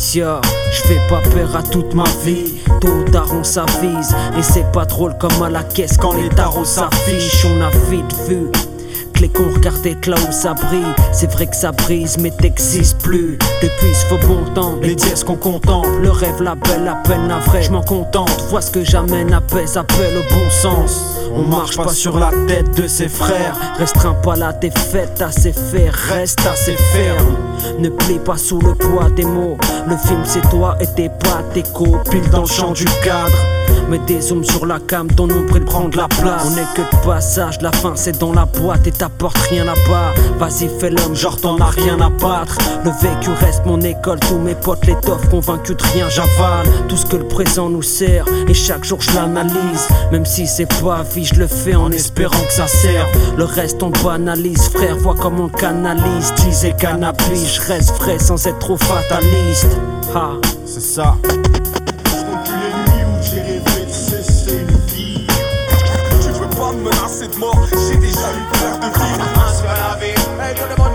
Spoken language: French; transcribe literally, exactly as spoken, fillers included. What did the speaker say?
Laetitia, je vais pas perdre à toute ma vie. Tôt ou tard on s'avise, et c'est pas drôle comme à la caisse quand les tarots s'affichent. On a vite vu que les cons regardaient que là où ça brille. C'est vrai que ça brise mais t'existes plus. Depuis ce faux bon temps, les dièses qu'on contemple, le rêve, la belle, la peine, la vraie, je m'en contente. Vois ce que j'amène, apaise, appelle au bon sens. On marche pas sur la tête de ses frères. Restreins pas la défaite, assez faire, reste assez ferme. Ne plie pas sous le poids des mots. Le film c'est toi et tes pas, tes pile dans le champ du cadre. Mets des zooms sur la cam, ton nombril prend de la place. On est que de passage, la fin c'est dans la boîte et t'apportes rien là-bas. Vas-y fais l'homme, genre t'en as rien à battre. Le vécu reste mon école, tous mes potes l'étoffent, convaincus de rien j'avale. Tout ce que le présent nous sert, et chaque jour je l'analyse. Même si c'est pas vie, je le fais en espérant que ça serve. Le reste on banalise, frère, vois comment on canalise. Tease et cannabis, je reste frais sans être trop fataliste. Ha, c'est ça. Menacer de mort, j'ai déjà eu peur de vivre. Un seul à la vie, hey,